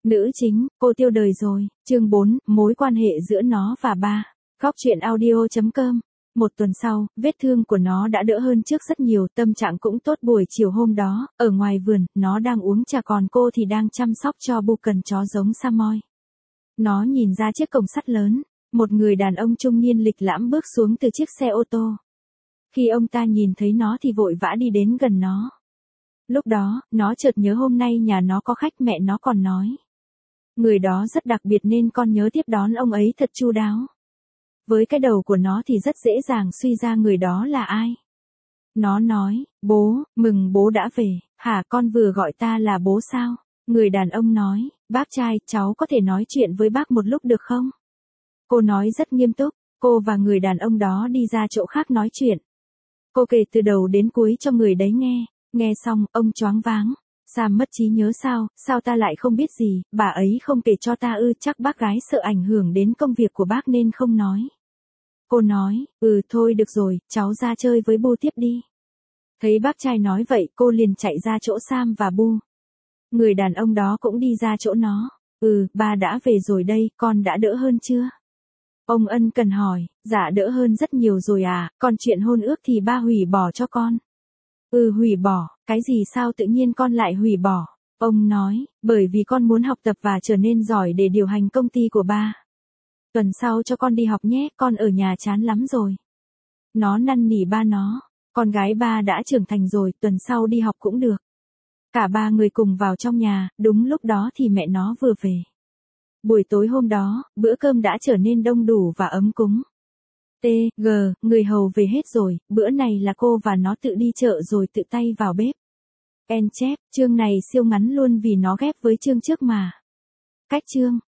Nữ chính, cô tiêu đời rồi. Chương 4, mối quan hệ giữa nó và ba. Góc truyện audio.com. Một tuần sau, vết thương của nó đã đỡ hơn trước rất nhiều, tâm trạng cũng tốt. Buổi chiều hôm đó, ở ngoài vườn, nó đang uống trà còn cô thì đang chăm sóc cho Bukan chó giống Samoy. Nó nhìn ra chiếc cổng sắt lớn, một người đàn ông trung niên lịch lãm bước xuống từ chiếc xe ô tô. Khi ông ta nhìn thấy nó thì vội vã đi đến gần nó. Lúc đó, nó chợt nhớ hôm nay nhà nó có khách, mẹ nó còn nói. Người đó rất đặc biệt nên con nhớ tiếp đón ông ấy thật chu đáo. Với cái đầu của nó thì rất dễ dàng suy ra người đó là ai. Nó nói, bố, mừng bố đã về, hả con vừa gọi ta là bố sao? Người đàn ông nói, bác trai, cháu có thể nói chuyện với bác một lúc được không? Cô nói rất nghiêm túc, cô và người đàn ông đó đi ra chỗ khác nói chuyện. Cô kể từ đầu đến cuối cho người đấy nghe xong, ông choáng váng. Sam mất trí nhớ sao ta lại không biết gì, bà ấy không kể cho ta ư? Chắc bác gái sợ ảnh hưởng đến công việc của bác nên không nói. Cô nói, thôi được rồi, cháu ra chơi với Bu tiếp đi. Thấy bác trai nói vậy, cô liền chạy ra chỗ Sam và Bu. Người đàn ông đó cũng đi ra chỗ nó. Ba đã về rồi đây, con đã đỡ hơn chưa? Ông ân cần hỏi, dạ đỡ hơn rất nhiều rồi à, còn chuyện hôn ước thì ba hủy bỏ cho con. Hủy bỏ, cái gì sao tự nhiên con lại hủy bỏ? Ông nói, bởi vì con muốn học tập và trở nên giỏi để điều hành công ty của ba. Tuần sau cho con đi học nhé, con ở nhà chán lắm rồi. Nó năn nỉ ba nó, con gái ba đã trưởng thành rồi, tuần sau đi học cũng được. Cả ba người cùng vào trong nhà, đúng lúc đó thì mẹ nó vừa về. Buổi tối hôm đó, bữa cơm đã trở nên đông đủ và ấm cúng. Người hầu về hết rồi, bữa này là cô và nó tự đi chợ rồi tự tay vào bếp. Chép, chương này siêu ngắn luôn vì nó ghép với chương trước mà. Cách chương